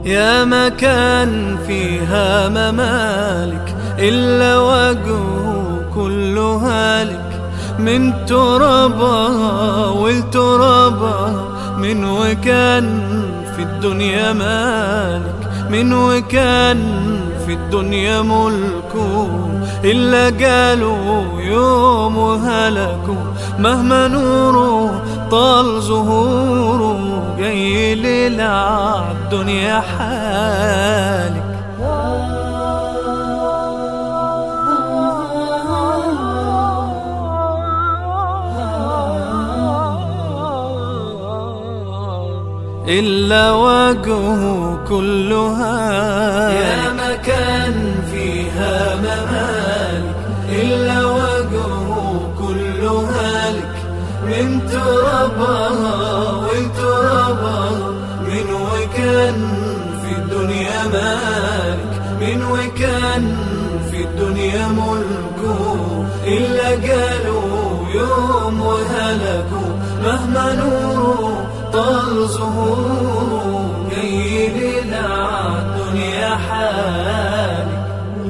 يا مكان فيها ممالك إلا وجهه كله هالك، من ترابها والترابها، من وكان في الدنيا مالك، من وكان في الدنيا ملكه، إلا جالوا يوم وهلكوا، مهما نوره طال ظهوره، جاي ليلة عالدنيا حالك. إلا وجهه كله هالك، يا مكان فيها ممالك إلا وجهه كله هالك، من ترابها والترابها، من وكان في الدنيا مالك، من وكان في الدنيا ملكه، إلا جالوا يوم وهلكوا، مهما نوره طال ظهوره، جاي ليلة عالدنيا حالك،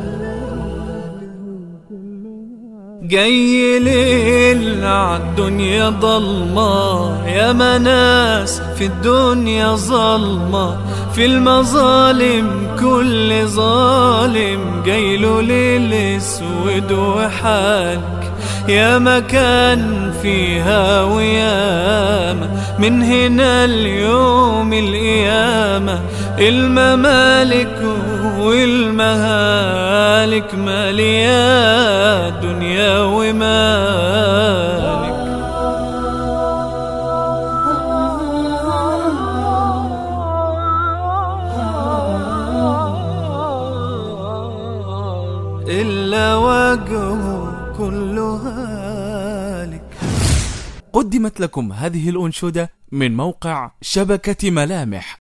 جاي ليلة عالدنيا ضلمة، يا مناس في الدنيا ظلمة، في المظالم كل ظالم، جايله ليل اسود وحالك، يا مكان فيها وياما، من هنا اليوم القيامة، الممالك والمهالك مالية دنيا ومالك. إلا وجهه كله هالك. قدمت لكم هذه الأنشودة من موقع شبكة ملامح.